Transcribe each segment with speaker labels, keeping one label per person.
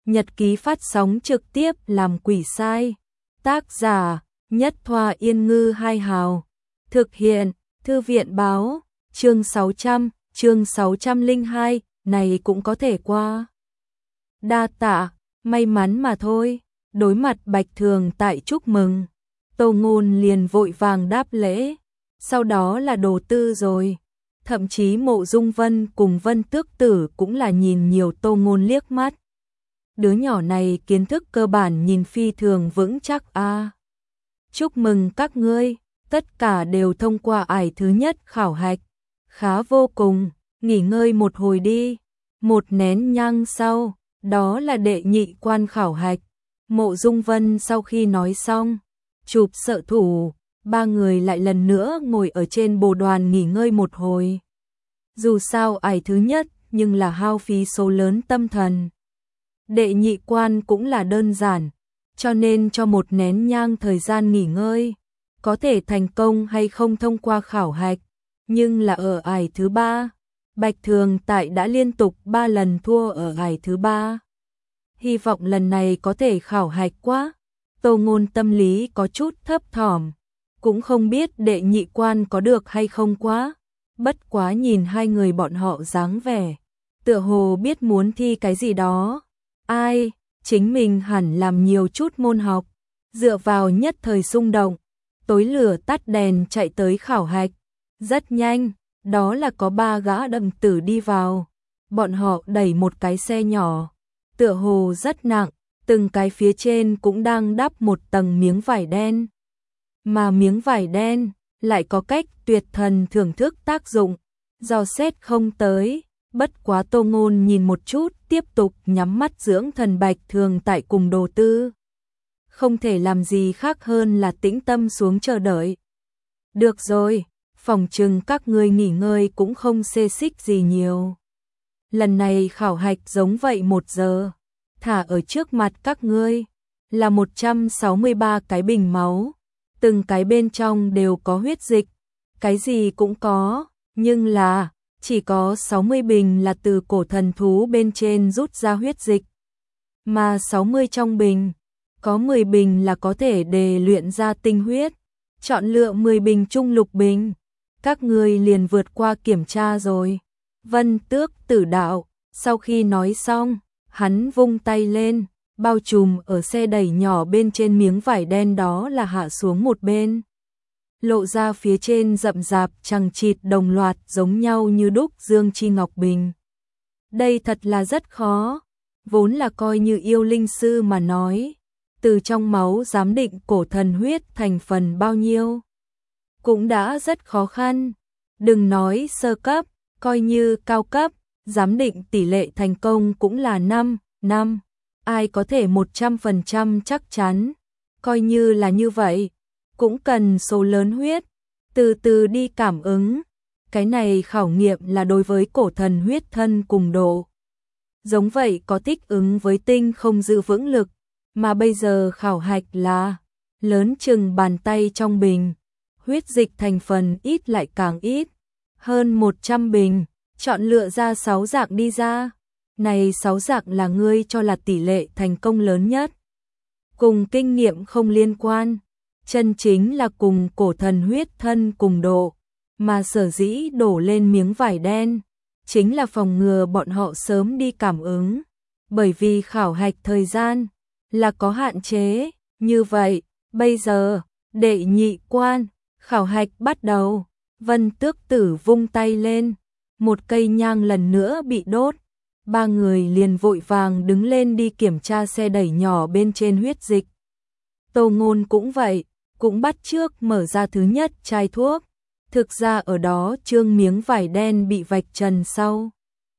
Speaker 1: nhật ký phát sóng trực tiếp làm quỷ sai. Tác giả Nhất Thoa Yên Ngư Hai Hào. Thực hiện Thư viện Báo. Chương 602, này cũng có thể qua. Đa tạ, may mắn mà thôi. Đối mặt Bạch Thường Tại chúc mừng, Tô Ngôn liền vội vàng đáp lễ. Sau đó là Đồ Tư rồi. Thậm chí Mộ Dung Vân cùng Vân Tước Tử cũng là nhìn nhiều Tô Ngôn liếc mắt. Đứa nhỏ này kiến thức cơ bản nhìn phi thường vững chắc a. Chúc mừng các ngươi, tất cả đều thông qua ải thứ nhất khảo hạch. Khá vô cùng, nghỉ ngơi một hồi đi. Một nén nhang sau, đó là đệ nhị quan khảo hạch. Mộ Dung Vân sau khi nói xong, chụp trợ thủ, ba người lại lần nữa ngồi ở trên bồ đoàn nghỉ ngơi một hồi. Dù sao ải thứ nhất, nhưng là hao phí số lớn tâm thần. Đệ nhị quan cũng là đơn giản, cho nên cho một nén nhang thời gian nghỉ ngơi, có thể thành công hay không thông qua khảo hạch. Nhưng là ở ải thứ ba, Bạch Thường Tại đã liên tục 3 lần thua ở ải thứ ba. Hy vọng lần này có thể khảo hạch quá. Tô Ngôn tâm lý có chút thấp thỏm, cũng không biết đệ nhị quan có được hay không quá. Bất quá nhìn hai người bọn họ dáng vẻ, tựa hồ biết muốn thi cái gì đó. Ai, chính mình hẳn làm nhiều chút môn học, dựa vào nhất thời xung động, tối lửa tắt đèn chạy tới khảo hạch. Rất nhanh, đó là có 3 gã đầm tử đi vào. Bọn họ đẩy một cái xe nhỏ, tựa hồ rất nặng, từng cái phía trên cũng đang đắp một tầng miếng vải đen. Mà miếng vải đen lại có cách tuyệt thần thưởng thức tác dụng, dò xét không tới. Bất quá Tô Ngôn nhìn một chút, tiếp tục nhắm mắt dưỡng thần. Bạch Thường Tại cùng Đồ Tư không thể làm gì khác hơn là tĩnh tâm xuống chờ đợi. Được rồi, phòng trừng các ngươi nghỉ ngơi cũng không xê xích gì nhiều. Lần này khảo hạch giống vậy 1 giờ, thả ở trước mặt các ngươi là 163 cái bình máu, từng cái bên trong đều có huyết dịch, cái gì cũng có, nhưng là chỉ có 60 bình là từ cổ thần thú bên trên rút ra huyết dịch, mà 60 trong bình, có 10 bình là có thể đề luyện ra tinh huyết, chọn lựa 10 bình trung lục bình. Các ngươi liền vượt qua kiểm tra rồi. Vân Tước Tử đạo, sau khi nói xong, hắn vung tay lên, bao trùm ở xe đẩy nhỏ bên trên miếng vải đen đó là hạ xuống một bên. Lộ ra phía trên rậm rạp chằng chịt đồng loạt giống nhau như đúc dương chi ngọc bình. Đây thật là rất khó, vốn là coi như yêu linh sư mà nói, từ trong máu giám định cổ thần huyết thành phần bao nhiêu cũng đã rất khó khăn. Đừng nói sơ cấp, coi như cao cấp, giám định tỷ lệ thành công cũng là 5. Ai có thể 100% chắc chắn, coi như là như vậy, cũng cần số lớn huyết, từ từ đi cảm ứng. Cái này khảo nghiệm là đối với cổ thần huyết thân cùng độ. Giống vậy có thích ứng với tinh không giữ vững lực, mà bây giờ khảo hạch là lớn chừng bàn tay trong bình. Huyết dịch thành phần ít lại càng ít, hơn 100 bình, chọn lựa ra 6 dạng đi ra. Này 6 dạng là ngươi cho là tỷ lệ thành công lớn nhất. Cùng kinh nghiệm không liên quan, chân chính là cùng cổ thần huyết thân cùng độ, mà sở dĩ đổ lên miếng vải đen, chính là phòng ngừa bọn họ sớm đi cảm ứng, bởi vì khảo hạch thời gian là có hạn chế. Như vậy, bây giờ, đệ nhị quan khảo hạch bắt đầu. Vân Tước Tử vung tay lên, một cây nhang lần nữa bị đốt. 3 người liền vội vàng đứng lên đi kiểm tra xe đẩy nhỏ bên trên huyết dịch. Tô Ngôn cũng vậy, cũng bắt trước mở ra thứ nhất chai thuốc. Thực ra ở đó trương miếng vải đen bị vạch trần sau.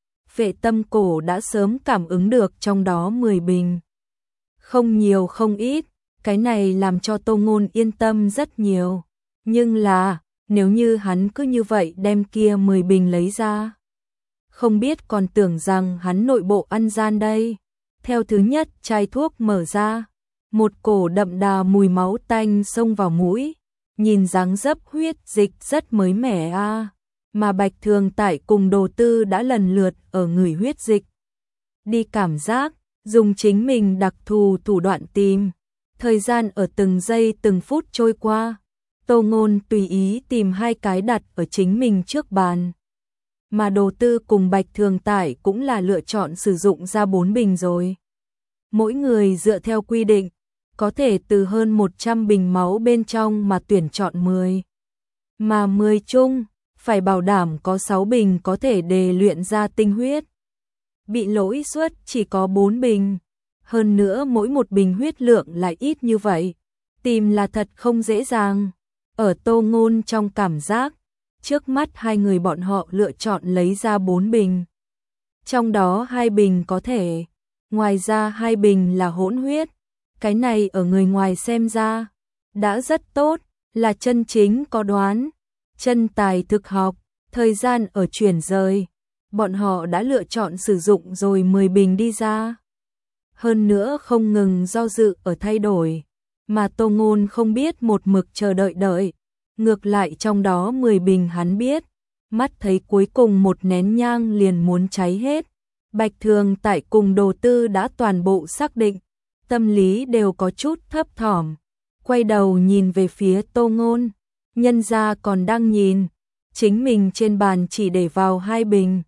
Speaker 1: Vệ tâm cổ đã sớm cảm ứng được trong đó 10 bình. Không nhiều không ít, cái này làm cho Tô Ngôn yên tâm rất nhiều. Nhưng là, nếu như hắn cứ như vậy đem kia 10 bình lấy ra, không biết còn tưởng rằng hắn nội bộ ăn gian đây. Theo thứ nhất chai thuốc mở ra, một cổ đậm đà mùi máu tanh xông vào mũi, nhìn dáng dấp huyết dịch rất mới mẻ a. Mà Bạch Thường Tại cùng Đồ Tư đã lần lượt ở ngửi huyết dịch, đi cảm giác, dùng chính mình đặc thù thủ đoạn tìm. Thời gian ở từng giây từng phút trôi qua, Tô Ngôn tùy ý tìm 2 cái đặt ở chính mình trước bàn. Mà Đồ Tư cùng Bạch Thường Tải cũng là lựa chọn sử dụng ra 4 bình rồi. Mỗi người dựa theo quy định, có thể từ hơn 100 bình máu bên trong mà tuyển chọn 10. Mà 10 chung, phải bảo đảm có 6 bình có thể đề luyện ra tinh huyết. Bị lỗi suất chỉ có 4 bình. Hơn nữa mỗi một bình huyết lượng lại ít như vậy. Tìm là thật không dễ dàng. Ở Tô Ngôn trong cảm giác, trước mắt 2 người bọn họ lựa chọn lấy ra 4 bình. Trong đó 2 bình có thể, ngoài ra 2 bình là hỗn huyết. Cái này ở người ngoài xem ra, đã rất tốt, là chân chính có đoán. Chân tài thực học, thời gian ở chuyển rời. Bọn họ đã lựa chọn sử dụng rồi 10 bình đi ra. Hơn nữa không ngừng do dự ở thay đổi. Mà Tô Ngôn không biết một mực chờ đợi. Ngược lại trong đó 10 bình hắn biết. Mắt thấy cuối cùng một nén nhang liền muốn cháy hết. Bạch Thường Tại cùng Đồ Tư đã toàn bộ xác định. Tâm lý đều có chút thấp thỏm. Quay đầu nhìn về phía Tô Ngôn. Nhân gia còn đang nhìn. Chính mình trên bàn chỉ để vào 2 bình.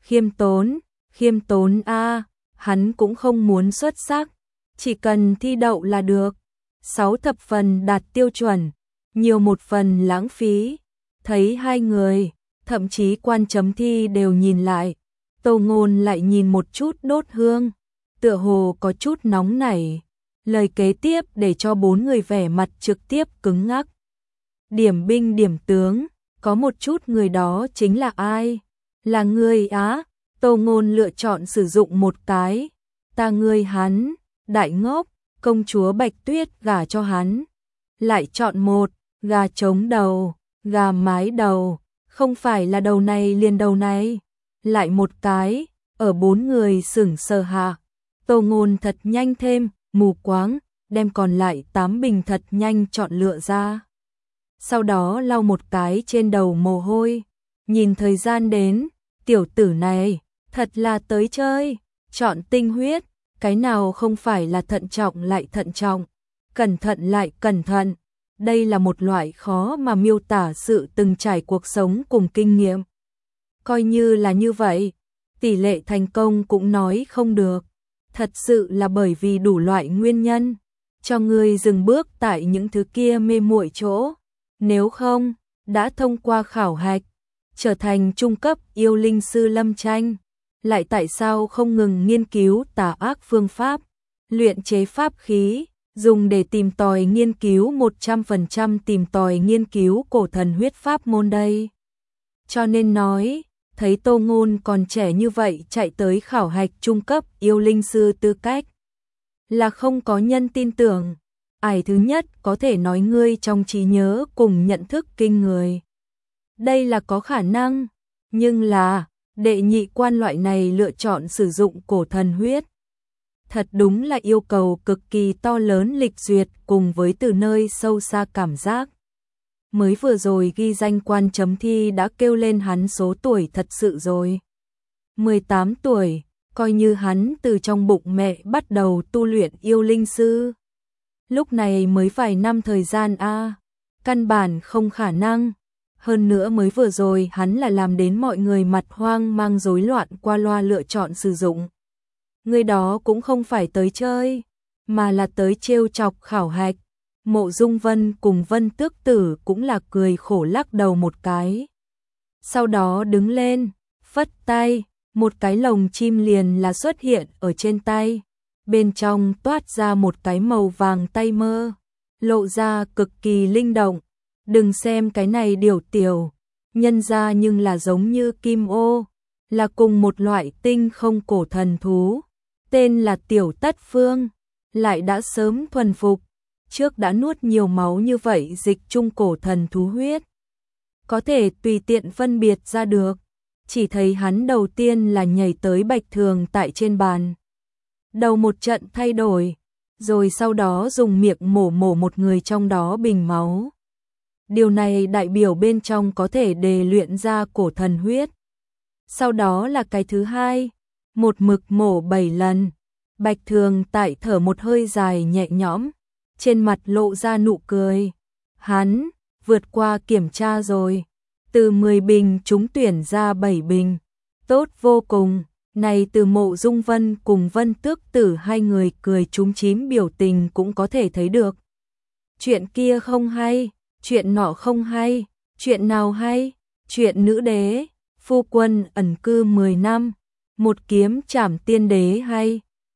Speaker 1: Khiêm tốn a, hắn cũng không muốn xuất sắc. Chỉ cần thi đậu là được. 6 thập phần đạt tiêu chuẩn. Nhiều một phần lãng phí. Thấy 2 người, thậm chí quan chấm thi đều nhìn lại. Tô Ngôn lại nhìn một chút đốt hương. Tựa hồ có chút nóng nảy. Lời kế tiếp để cho 4 người vẻ mặt trực tiếp cứng ngắc. Điểm binh điểm tướng, có một chút người đó chính là ai? Là ngươi á? Tô Ngôn lựa chọn sử dụng một cái. Ta ngươi hắn, đại ngốc, công chúa Bạch Tuyết gả cho hắn. Lại chọn một, gà trống đầu, gà mái đầu, không phải là đầu này liền đầu này. Lại một cái, ở 4 người sững sờ hạ. Tô Ngôn thật nhanh thêm, mù quáng, đem còn lại 8 bình thật nhanh chọn lựa ra. Sau đó lau một cái trên đầu mồ hôi, nhìn thời gian đến, tiểu tử này, thật là tới chơi, chọn tinh huyết, cái nào không phải là thận trọng lại thận trọng, cẩn thận lại cẩn thận, đây là một loại khó mà miêu tả sự từng trải cuộc sống cùng kinh nghiệm. Coi như là như vậy, tỷ lệ thành công cũng nói không được, thật sự là bởi vì đủ loại nguyên nhân, cho ngươi dừng bước tại những thứ kia mê muội chỗ. Nếu không, đã thông qua khảo hạch, trở thành trung cấp yêu linh sư Lâm Tranh, lại tại sao không ngừng nghiên cứu tà ác phương pháp, luyện chế pháp khí, dùng để tìm tòi nghiên cứu 100% tìm tòi nghiên cứu cổ thần huyết pháp môn đây. Cho nên nói, thấy Tô Ngôn còn trẻ như vậy chạy tới khảo hạch trung cấp yêu linh sư tư cách, là không có nhân tin tưởng. Ải thứ nhất có thể nói ngươi trong trí nhớ cùng nhận thức kinh người. Đây là có khả năng, nhưng là, đệ nhị quan loại này lựa chọn sử dụng cổ thần huyết. Thật đúng là yêu cầu cực kỳ to lớn lịch duyệt cùng với từ nơi sâu xa cảm giác. Mới vừa rồi ghi danh quan chấm thi đã kêu lên hắn số tuổi thật sự rồi. 18 tuổi, coi như hắn từ trong bụng mẹ bắt đầu tu luyện yêu linh sư. Lúc này mới vài năm thời gian a, căn bản không khả năng. Hơn nữa mới vừa rồi hắn là làm đến mọi người mặt hoang mang rối loạn qua loa lựa chọn sử dụng. Người đó cũng không phải tới chơi, mà là tới trêu chọc khảo hạch. Mộ Dung Vân cùng Vân Tước Tử cũng là cười khổ lắc đầu một cái. Sau đó đứng lên, phất tay, một cái lồng chim liền là xuất hiện ở trên tay. Bên trong toát ra một cái màu vàng tay mơ, lộ ra cực kỳ linh động. Đừng xem cái này điều tiểu, nhân ra nhưng là giống như kim ô, là cùng một loại tinh không cổ thần thú, tên là Tiểu Tất Phương, lại đã sớm thuần phục, trước đã nuốt nhiều máu như vậy dịch trung cổ thần thú huyết. Có thể tùy tiện phân biệt ra được, chỉ thấy hắn đầu tiên là nhảy tới Bạch Thường Tại trên bàn. Đầu một trận thay đổi, rồi sau đó dùng miệng mổ một người trong đó bình máu. Điều này đại biểu bên trong có thể đề luyện ra cổ thần huyết. Sau đó là cái thứ hai, một mực mổ 7 lần, Bạch Thường Tại thở một hơi dài nhẹ nhõm, trên mặt lộ ra nụ cười. Hắn vượt qua kiểm tra rồi, từ 10 bình trúng tuyển ra 7 bình, tốt vô cùng. Này từ Mộ Dung Vân cùng Vân Tước Tử hai người cười chúm chím biểu tình cũng có thể thấy được. Chuyện kia không hay, chuyện nọ không hay, chuyện nào hay, chuyện nữ đế, phu quân ẩn cư 10 năm, một kiếm trảm tiên đế hay.